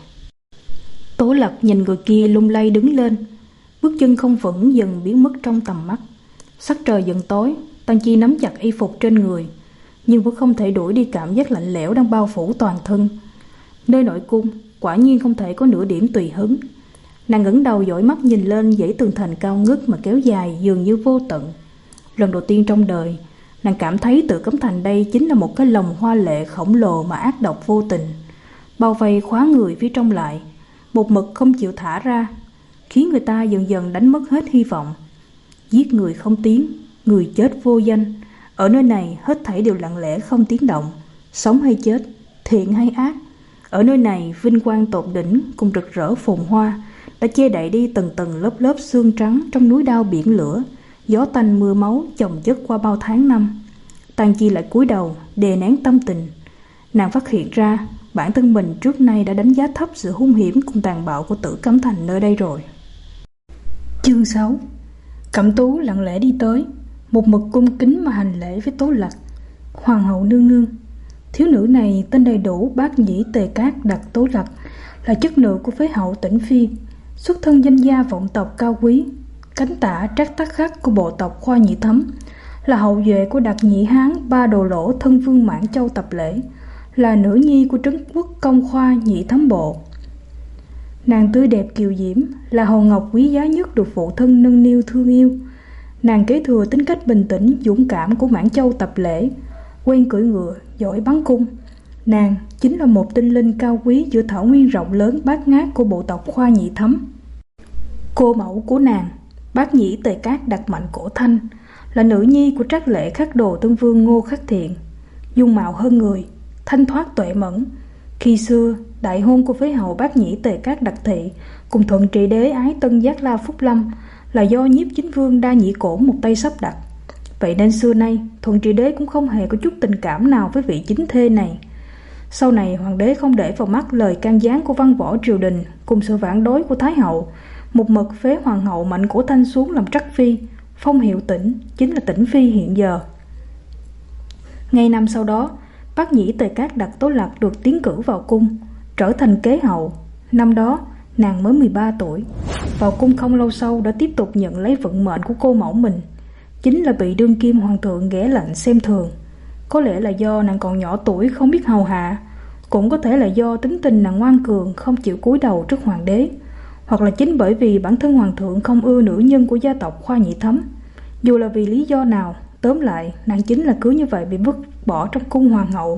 Tố Lặc nhìn người kia lung lay đứng lên, bước chân không vững dần biến mất trong tầm mắt. Sắc trời dần tối, Tang Chi nắm chặt y phục trên người, nhưng vẫn không thể đuổi đi cảm giác lạnh lẽo đang bao phủ toàn thân. Nơi nội cung quả nhiên không thể có nửa điểm tùy hứng. Nàng ngẩng đầu dõi mắt nhìn lên dãy tường thành cao ngất mà kéo dài dường như vô tận. Lần đầu tiên trong đời, nàng cảm thấy tự cấm thành đây chính là một cái lồng hoa lệ khổng lồ mà ác độc vô tình, bao vây khóa người phía trong lại, một mực không chịu thả ra, khiến người ta dần dần đánh mất hết hy vọng. Giết người không tiếng, người chết vô danh. Ở nơi này hết thảy đều lặng lẽ không tiếng động, sống hay chết, thiện hay ác. Ở nơi này vinh quang tột đỉnh cùng rực rỡ phồn hoa đã che đậy đi tầng tầng lớp lớp xương trắng trong núi đao biển lửa, gió tanh mưa máu chồng chất qua bao tháng năm. Tang Chi lại cúi đầu đè nén tâm tình. Nàng phát hiện ra bản thân mình trước nay đã đánh giá thấp sự hung hiểm cùng tàn bạo của Tử Cấm Thành nơi đây rồi. Chương sáu. Cẩm Tú lặng lẽ đi tới, một mực cung kính mà hành lễ với Tố Lặc. Hoàng hậu nương nương. Thiếu nữ này tên đầy đủ Bác Nhĩ Tề Cát Đặc Tố Lặc, là chất nữ của phế hậu Tĩnh Phi, xuất thân danh gia vọng tộc cao quý, cánh tả trác tắc khắc của bộ tộc Khoa Nhị Thấm, là hậu duệ của Đặc Nhĩ Hán Ba Đồ Lỗ thân vương Mãn Châu Tập Lễ, là nữ nhi của Trấn Quốc Công Khoa Nhị Thấm Bộ. Nàng tươi đẹp kiều diễm, là hòn ngọc quý giá nhất được phụ thân nâng niu thương yêu. Nàng kế thừa tính cách bình tĩnh, dũng cảm của Mãn Châu Tập Lễ, quen cưỡi ngựa, giỏi bắn cung. Nàng chính là một tinh linh cao quý giữa thảo nguyên rộng lớn bát ngát của bộ tộc Khoa Nhị Thấm. Cô mẫu của nàng, Bác Nhĩ Tề Cát Đặc Mạnh Cổ Thanh, là nữ nhi của Trác Lễ Khắc Đồ Tân Vương Ngô Khắc Thiện, dung mạo hơn người, thanh thoát tuệ mẫn. Khi xưa, đại hôn của phế hậu Bác Nhĩ Tề Cát Đặc Thị cùng Thuận Trị Đế ái tân Giác La Phúc Lâm là do Nhiếp Chính Vương Đa Nhĩ Cổn một tay sắp đặt. Vậy nên xưa nay Thuận Trị Đế cũng không hề có chút tình cảm nào với vị chính thê này. Sau này hoàng đế không để vào mắt lời can gián của văn võ triều đình cùng sự phản đối của Thái hậu, một mực phế hoàng hậu Mạnh Cổ Thanh xuống làm trắc phi, phong hiệu Tĩnh, chính là Tĩnh Phi hiện giờ. Ngay năm sau đó, Bác Nhĩ Tề Cát Đặc Tố Lặc được tiến cử vào cung, trở thành kế hậu. Năm đó nàng mới mười ba tuổi. Vào cung không lâu sau đã tiếp tục nhận lấy vận mệnh của cô mẫu mình, chính là bị đương kim hoàng thượng ghẻ lạnh xem thường. Có lẽ là do nàng còn nhỏ tuổi không biết hầu hạ, cũng có thể là do tính tình nàng ngoan cường không chịu cúi đầu trước hoàng đế, hoặc là chính bởi vì bản thân hoàng thượng không ưa nữ nhân của gia tộc Khoa Nhị Thấm. Dù là vì lý do nào, tóm lại nàng chính là cứ như vậy bị vứt bỏ trong cung hoàng hậu.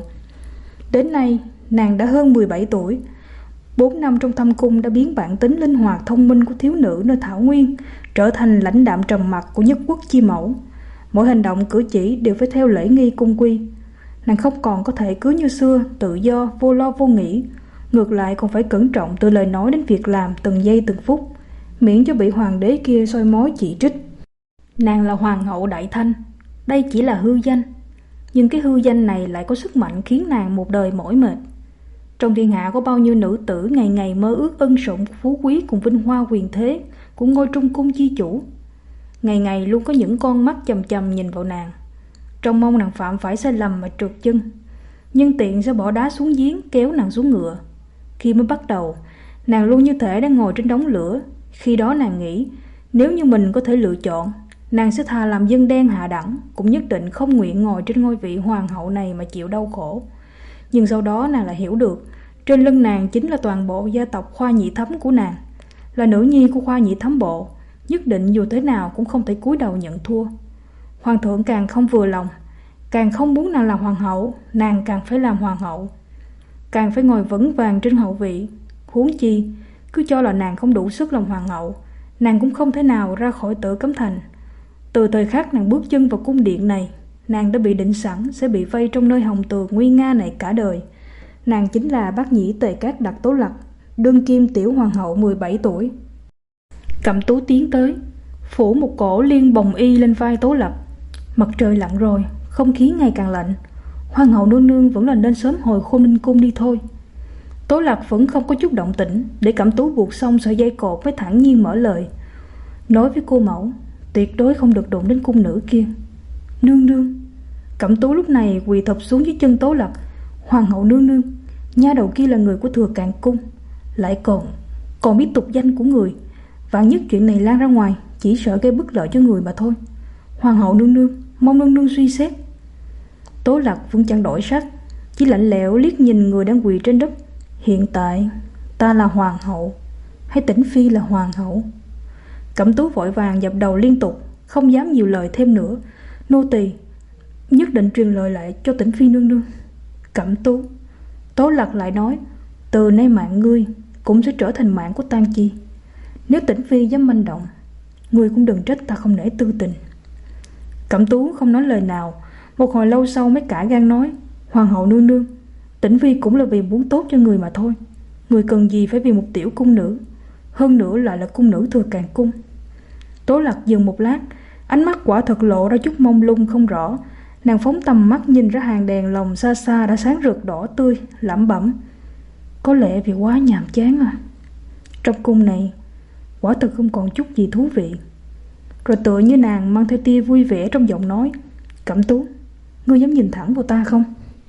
Đến nay nàng đã hơn mười bảy tuổi. Bốn năm trong thâm cung đã biến bản tính linh hoạt thông minh của thiếu nữ nơi Thảo Nguyên trở thành lãnh đạm trầm mặc của nhất quốc chi mẫu. Mỗi hành động cử chỉ đều phải theo lễ nghi cung quy. Nàng không còn có thể cứ như xưa tự do vô lo vô nghĩ, ngược lại còn phải cẩn trọng từ lời nói đến việc làm từng giây từng phút, miễn cho bị hoàng đế kia soi mói chỉ trích. Nàng là hoàng hậu Đại Thanh, đây chỉ là hư danh, nhưng cái hư danh này lại có sức mạnh khiến nàng một đời mỏi mệt. Trong thiên hạ có bao nhiêu nữ tử ngày ngày mơ ước ân sủng phú quý cùng vinh hoa quyền thế của ngôi trung cung chi chủ. Ngày ngày luôn có những con mắt chằm chằm nhìn vào nàng, trông mong nàng phạm phải sai lầm mà trượt chân, nhưng tiện sẽ bỏ đá xuống giếng kéo nàng xuống ngựa. Khi mới bắt đầu, nàng luôn như thể đang ngồi trên đống lửa. Khi đó nàng nghĩ, nếu như mình có thể lựa chọn, nàng sẽ thà làm dân đen hạ đẳng, cũng nhất định không nguyện ngồi trên ngôi vị hoàng hậu này mà chịu đau khổ. Nhưng sau đó nàng lại hiểu được, trên lưng nàng chính là toàn bộ gia tộc Khoa Nhị Thấm của nàng. Là nữ nhi của Khoa Nhị Thấm bộ, nhất định dù thế nào cũng không thể cúi đầu nhận thua. Hoàng thượng càng không vừa lòng, càng không muốn nàng làm hoàng hậu, nàng càng phải làm hoàng hậu, càng phải ngồi vững vàng trên hậu vị. Huống chi, cứ cho là nàng không đủ sức làm hoàng hậu, nàng cũng không thể nào ra khỏi Tử Cấm Thành. Từ thời khắc nàng bước chân vào cung điện này, nàng đã bị định sẵn sẽ bị vây trong nơi hồng tường nguy nga này cả đời. Nàng chính là bác nhĩ Tề Cát Đặc Tố Lặc, đương kim tiểu hoàng hậu mười bảy tuổi. Cẩm Tú tiến tới, phủ một cổ liên bồng y lên vai Tố Lặc. Mặt trời lặn rồi, không khí ngày càng lạnh. Hoàng hậu nương nương vẫn là nên sớm hồi Khôn Ninh cung đi thôi. Tố Lặc vẫn không có chút động tĩnh, để Cẩm Tú buộc xong sợi dây cột mới thản nhiên mở lời, nói với cô mẫu, tuyệt đối không được đụng đến cung nữ kia. Nương nương. Cẩm Tú lúc này quỳ thụp xuống dưới chân Tố Lặc. Hoàng hậu nương nương, nha đầu kia là người của Thừa Càn cung, lại còn còn biết tục danh của người. Vạn nhất chuyện này lan ra ngoài, chỉ sợ gây bất lợi cho người mà thôi. Hoàng hậu nương nương, mong nương nương suy xét. Tố Lặc vẫn chẳng đổi sắc, chỉ lạnh lẽo liếc nhìn người đang quỳ trên đất. Hiện tại ta là hoàng hậu, hay Tĩnh phi là hoàng hậu? Cẩm Tú vội vàng dập đầu liên tục, không dám nhiều lời thêm nữa. Nô tỳ nhất định truyền lời lại cho Tĩnh phi nương nương. Cẩm Tú. Tố Lặc lại nói, từ nay mạng ngươi cũng sẽ trở thành mạng của Tang Chi. Nếu Tĩnh phi dám manh động, ngươi cũng đừng trách ta không nể tư tình. Cẩm Tú không nói lời nào. Một hồi lâu sau mới cả gan nói, hoàng hậu nương nương, Tĩnh phi cũng là vì muốn tốt cho người mà thôi. Người cần gì phải vì một tiểu cung nữ, hơn nữa lại là cung nữ Thừa Càn cung. Tố Lặc dừng một lát, ánh mắt quả thật lộ ra chút mông lung không rõ. Nàng phóng tầm mắt nhìn ra hàng đèn lồng xa xa đã sáng rực đỏ tươi, lẩm bẩm, có lẽ vì quá nhàm chán à. Trong cung này quả thật không còn chút gì thú vị. Rồi tựa như nàng mang theo tia vui vẻ trong giọng nói, Cẩm Tú, ngươi dám nhìn thẳng vào ta không?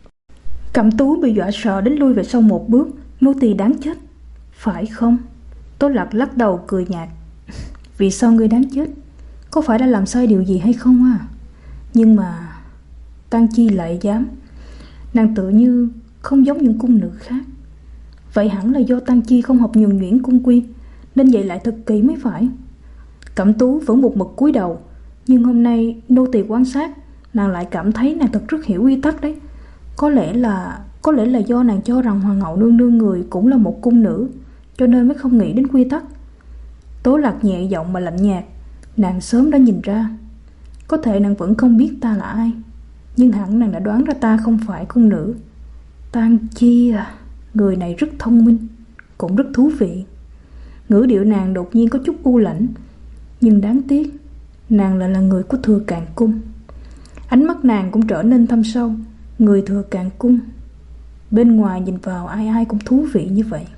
Cẩm Tú bị dọa sợ đến lui về sau một bước. Nô tỳ đáng chết, phải không? Tố Lặc lắc đầu cười nhạt, vì sao ngươi đáng chết? Có phải đã làm sai điều gì hay không à? Nhưng mà Tang Chi lại dám. Nàng tự như không giống những cung nữ khác. Vậy hẳn là do Tang Chi không học nhuần nhuyễn cung quy, nên dạy lại thật kỹ mới phải. Cẩm Tú vẫn một mực cúi đầu, nhưng hôm nay nô tỳ quan sát, nàng lại cảm thấy nàng thật rất hiểu quy tắc đấy. Có lẽ là Có lẽ là do nàng cho rằng hoàng hậu nương nương người cũng là một cung nữ, cho nên mới không nghĩ đến quy tắc. Tố Lặc nhẹ giọng mà lạnh nhạt, nàng sớm đã nhìn ra. Có thể nàng vẫn không biết ta là ai, nhưng hẳn nàng đã đoán ra ta không phải cung nữ. Tang Chi à, người này rất thông minh, cũng rất thú vị. Ngữ điệu nàng đột nhiên có chút u lãnh, nhưng đáng tiếc nàng lại là người của Thừa Càn cung. Ánh mắt nàng cũng trở nên thâm sâu. Người Thừa Càn cung, bên ngoài nhìn vào ai ai cũng thú vị như vậy.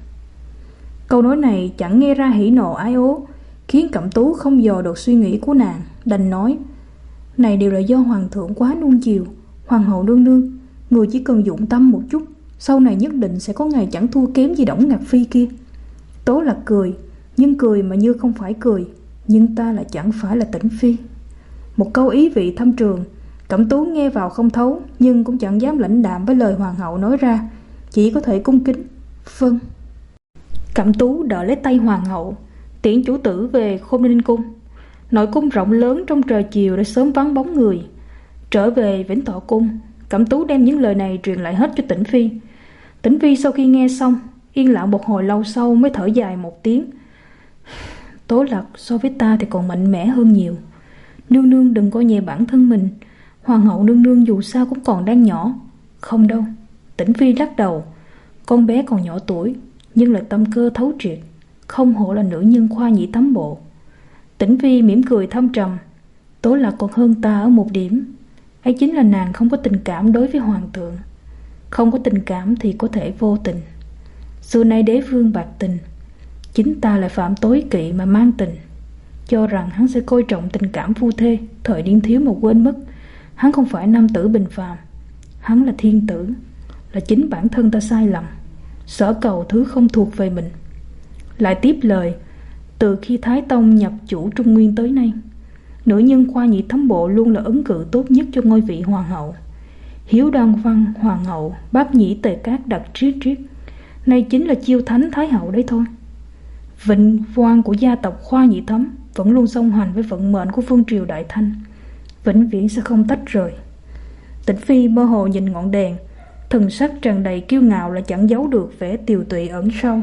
Câu nói này chẳng nghe ra hỉ nộ ái ố, khiến Cẩm Tú không dò được suy nghĩ của nàng, đành nói, này đều là do hoàng thượng quá nuông chiều. Hoàng hậu nương nương, người chỉ cần dụng tâm một chút, sau này nhất định sẽ có ngày chẳng thua kém gì Đổng Ngạc Phi kia. Tố Lạc cười, nhưng cười mà như không phải cười. Nhưng ta lại chẳng phải là Tĩnh Phi. Một câu ý vị thâm trường, Cẩm Tú nghe vào không thấu, nhưng cũng chẳng dám lãnh đạm với lời hoàng hậu nói ra, chỉ có thể cung kính vâng. Cẩm Tú đỡ lấy tay hoàng hậu, tiễn chủ tử về Khôn Ninh Cung. Nội cung rộng lớn trong trời chiều đã sớm vắng bóng người. Trở về Vĩnh Thọ Cung, Cẩm Tú đem những lời này truyền lại hết cho Tĩnh Phi. Tĩnh Phi sau khi nghe xong, yên lặng một hồi lâu sau mới thở dài một tiếng. Tố Lạc so với ta thì còn mạnh mẽ hơn nhiều. Nương nương đừng coi nhẹ bản thân mình. Hoàng hậu nương nương dù sao cũng còn đang nhỏ. Không đâu, Tĩnh Phi lắc đầu. Con bé còn nhỏ tuổi, nhưng là tâm cơ thấu triệt, không hổ là nữ nhân khoa nhĩ tắm bộ. Tĩnh Phi mỉm cười thâm trầm. Tố Lạc còn hơn ta ở một điểm, ấy chính là nàng không có tình cảm đối với hoàng thượng. Không có tình cảm thì có thể vô tình. Xưa nay đế vương bạc tình, chính ta lại phạm tối kỵ mà mang tình, cho rằng hắn sẽ coi trọng tình cảm phu thê. Thời niên thiếu mà quên mất hắn không phải nam tử bình phàm, hắn là thiên tử. Là chính bản thân ta sai lầm, sở cầu thứ không thuộc về mình. Lại tiếp lời, từ khi Thái Tông nhập chủ Trung Nguyên tới nay, nữ nhân khoa nhĩ thấm bộ luôn là ứng cử tốt nhất cho ngôi vị hoàng hậu. Hiếu Đăng Văn hoàng hậu, bác nhĩ Tề Cát đặt triết triết, nay chính là chiêu thánh thái hậu đấy thôi. Vinh quang của gia tộc khoa nhĩ thấm vẫn luôn song hành với vận mệnh của vương triều Đại Thanh, vĩnh viễn sẽ không tách rời. Tĩnh Phi mơ hồ nhìn ngọn đèn, thần sắc tràn đầy kiêu ngạo là chẳng giấu được vẻ tiều tụy ẩn sâu.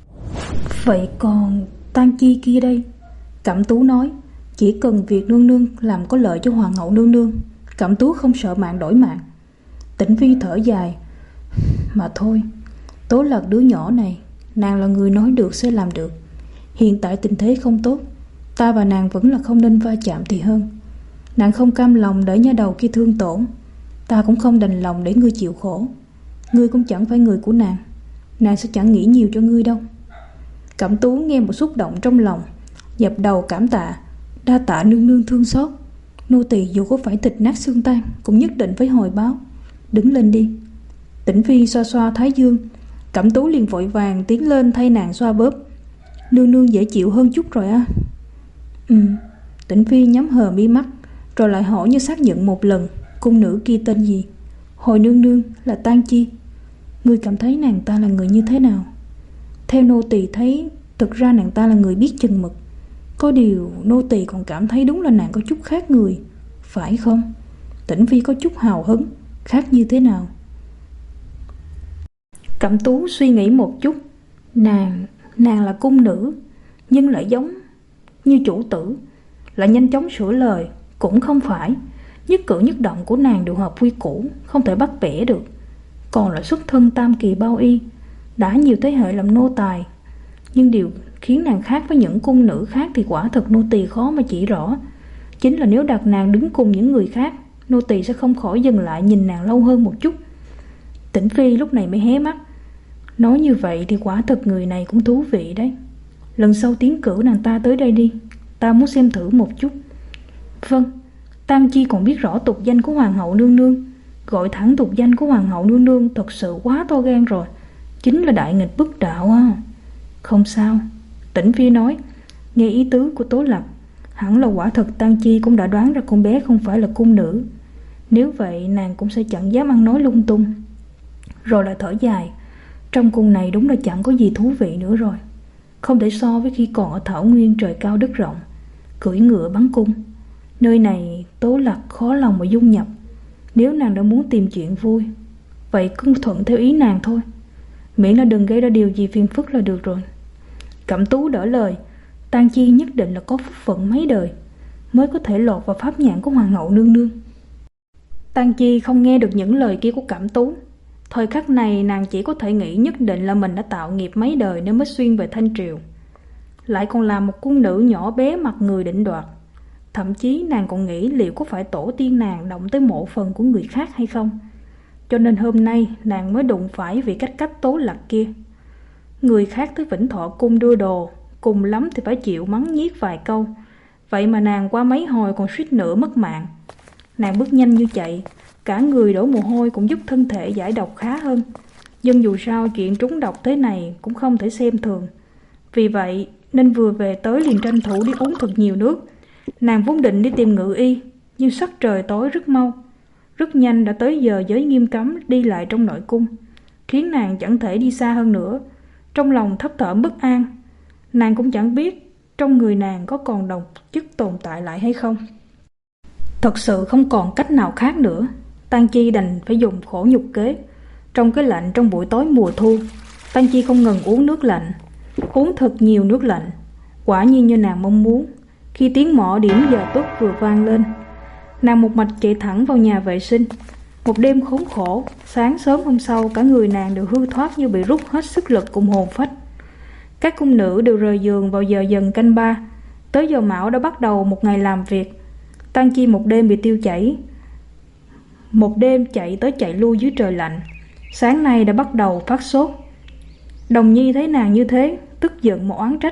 Vậy còn tang chi kia đây? Cẩm Tú nói, chỉ cần việc nương nương làm có lợi cho hoàng hậu nương nương, Cẩm Tú không sợ mạng đổi mạng. Tĩnh Phi thở dài, mà thôi, Tố Lạc đứa nhỏ này, nàng là người nói được sẽ làm được. Hiện tại tình thế không tốt, ta và nàng vẫn là không nên va chạm thì hơn. Nàng không cam lòng để nha đầu kia thương tổn, ta cũng không đành lòng để ngươi chịu khổ. Ngươi cũng chẳng phải người của nàng, nàng sẽ chẳng nghĩ nhiều cho ngươi đâu. Cẩm Tú nghe một xúc động trong lòng, dập đầu cảm tạ, đa tạ nương nương thương xót. Nô tỳ dù có phải thịt nát xương tan cũng nhất định phải hồi báo. Đứng lên đi. Tĩnh Phi xoa xoa thái dương, Cẩm Tú liền vội vàng tiến lên thay nàng xoa bóp. Nương nương dễ chịu hơn chút rồi á? Ừ. Tĩnh Phi nhắm hờ mi mắt, rồi lại hỏi như xác nhận một lần, cung nữ kia tên gì? Hồi nương nương là Tang Chi. Ngươi cảm thấy nàng ta là người như thế nào? Theo nô tỳ thấy, thực ra nàng ta là người biết chừng mực. Có điều nô tỳ còn cảm thấy đúng là nàng có chút khác người, phải không? Tĩnh Phi có chút hào hứng. Khác như thế nào? Cẩm Tú suy nghĩ một chút. Nàng, nàng là cung nữ, nhưng lại giống như chủ tử. Lại nhanh chóng sửa lời, cũng không phải. Nhất cử nhất động của nàng đều hợp quy củ, không thể bắt bẻ được. Còn là xuất thân tam kỳ bao y, đã nhiều thế hệ làm nô tài. Nhưng điều khiến nàng khác với những cung nữ khác thì quả thật nô tỳ khó mà chỉ rõ. Chính là nếu đặt nàng đứng cùng những người khác, nô tỳ sẽ không khỏi dừng lại nhìn nàng lâu hơn một chút. Tĩnh Phi lúc này mới hé mắt. Nói như vậy thì quả thật người này cũng thú vị đấy. Lần sau tiến cử nàng ta tới đây đi, ta muốn xem thử một chút. Vâng. Tang Chi còn biết rõ tục danh của hoàng hậu nương nương. Gọi thẳng tục danh của hoàng hậu nương nương thật sự quá to gan rồi. Chính là đại nghịch bất đạo à. Không sao, Tĩnh Phi nói, nghe ý tứ của Tố Lạc, hẳn là quả thật Tang Chi cũng đã đoán ra con bé không phải là cung nữ. Nếu vậy nàng cũng sẽ chẳng dám ăn nói lung tung. Rồi lại thở dài, trong cung này đúng là chẳng có gì thú vị nữa rồi. Không thể so với khi còn ở Thảo Nguyên trời cao đất rộng, cưỡi ngựa bắn cung. Nơi này Tố Lạc khó lòng mà dung nhập. Nếu nàng đã muốn tìm chuyện vui, vậy cứ thuận theo ý nàng thôi, miễn là đừng gây ra điều gì phiền phức là được rồi. Cẩm Tú đỡ lời, Tang Chi nhất định là có phúc phận mấy đời mới có thể lọt vào pháp nhãn của hoàng hậu nương nương. Tang Chi không nghe được những lời kia của Cẩm Tú. Thời khắc này nàng chỉ có thể nghĩ nhất định là mình đã tạo nghiệp mấy đời nên mới xuyên về Thanh Triều, lại còn là một cung nữ nhỏ bé mặt người định đoạt. Thậm chí nàng còn nghĩ liệu có phải tổ tiên nàng động tới mộ phần của người khác hay không. Cho nên hôm nay nàng mới đụng phải vị cách cách Tố Lạc kia. Người khác tới Vĩnh Thọ Cung đưa đồ, cùng lắm thì phải chịu mắng nhiếc vài câu. Vậy mà nàng qua mấy hồi còn suýt nữa mất mạng. Nàng bước nhanh như chạy, cả người đổ mồ hôi cũng giúp thân thể giải độc khá hơn. Nhưng dù sao chuyện trúng độc thế này cũng không thể xem thường. Vì vậy nên vừa về tới liền tranh thủ đi uống thật nhiều nước. Nàng vốn định đi tìm ngự y, nhưng sắc trời tối rất mau. Rất nhanh đã tới giờ giới nghiêm cấm đi lại trong nội cung, khiến nàng chẳng thể đi xa hơn nữa. Trong lòng thấp thỏm bất an. Nàng cũng chẳng biết trong người nàng có còn độc chất tồn tại lại hay không. Thật sự không còn cách nào khác nữa, Tang Chi đành phải dùng khổ nhục kế. Trong cái lạnh trong buổi tối mùa thu, Tang Chi không ngừng uống nước lạnh, uống thật nhiều nước lạnh. Quả nhiên như nàng mong muốn, khi tiếng mõ điểm giờ tuất vừa vang lên, nàng một mạch chạy thẳng vào nhà vệ sinh. Một đêm khốn khổ, sáng sớm hôm sau cả người nàng đều hư thoát như bị rút hết sức lực cùng hồn phách. Các cung nữ đều rời giường vào giờ dần canh ba. Tới giờ mão đã bắt đầu một ngày làm việc. Tang Chi một đêm bị tiêu chảy, một đêm chạy tới chạy lui dưới trời lạnh. Sáng nay đã bắt đầu phát sốt. Đồng Nhi thấy nàng như thế, tức giận một oán trách.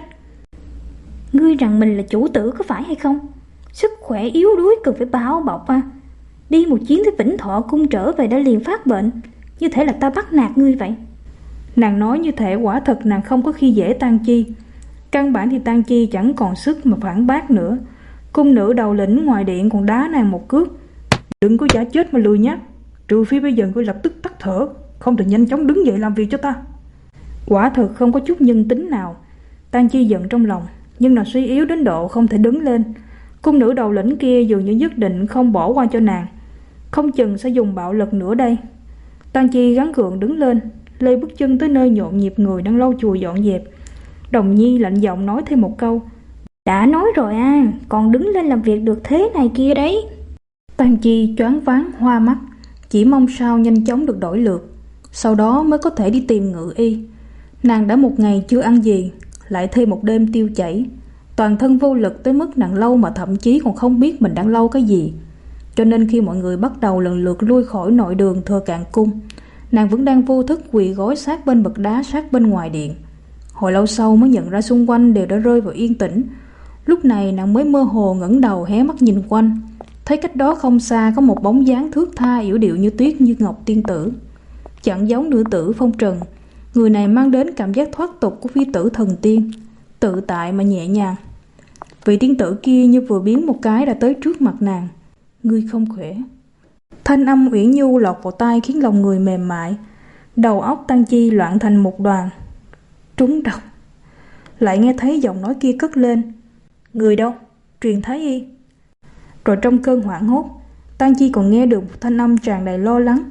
Ngươi rằng mình là chủ tử có phải hay không? Sức khỏe yếu đuối cần phải bao bọc à? Đi một chuyến tới Vĩnh Thọ cung trở về đã liền phát bệnh, như thể là ta bắt nạt ngươi vậy. Nàng nói như thể quả thật nàng không có khi dễ Tang Chi. Căn bản thì Tang Chi chẳng còn sức mà phản bác nữa. Cung nữ đầu lĩnh ngoài điện còn đá nàng một cước. Đừng có giả chết mà lười nhác, trừ phi bây giờ ngươi lập tức tắt thở, không thể nhanh chóng đứng dậy làm việc cho ta. Quả thật không có chút nhân tính nào. Tang Chi giận trong lòng, nhưng nàng suy yếu đến độ không thể đứng lên. Cung nữ đầu lĩnh kia dường như nhất định không bỏ qua cho nàng, không chừng sẽ dùng bạo lực nữa đây. Tang Chi gắng gượng đứng lên, lê bước chân tới nơi nhộn nhịp người đang lau chùi dọn dẹp. Đồng Nhi lạnh giọng nói thêm một câu. Đã nói rồi à, còn đứng lên làm việc được thế này kia đấy. Tang Chi choáng váng hoa mắt, chỉ mong sao nhanh chóng được đổi lượt, sau đó mới có thể đi tìm ngự y. Nàng đã một ngày chưa ăn gì, lại thêm một đêm tiêu chảy, toàn thân vô lực tới mức nàng lâu mà thậm chí còn không biết mình đang lâu cái gì. Cho nên khi mọi người bắt đầu lần lượt lui khỏi nội đường Thừa Càn Cung, nàng vẫn đang vô thức quỳ gối sát bên bậc đá sát bên ngoài điện. Hồi lâu sau mới nhận ra xung quanh đều đã rơi vào yên tĩnh. Lúc này nàng mới mơ hồ ngẩng đầu hé mắt nhìn quanh, thấy cách đó không xa có một bóng dáng thướt tha yểu điệu như tuyết như ngọc tiên tử. Chẳng giống nữ tử phong trần, người này mang đến cảm giác thoát tục của phi tử thần tiên, tự tại mà nhẹ nhàng. Vị tiên tử kia như vừa biến một cái đã tới trước mặt nàng. Ngươi không khỏe. Thanh âm uyển nhu lọt vào tai khiến lòng người mềm mại. Đầu óc Tang Chi loạn thành một đoàn. Trúng độc. Lại nghe thấy giọng nói kia cất lên. Người đâu? Truyền thái y. Rồi trong cơn hoảng hốt, Tang Chi còn nghe được một thanh âm tràn đầy lo lắng.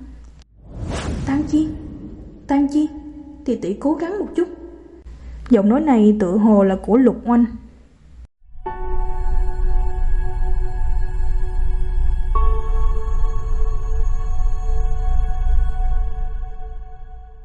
Tang Chi, Tang Chi, tỷ tỷ cố gắng một chút. Giọng nói này tự hồ là của Lục Oanh.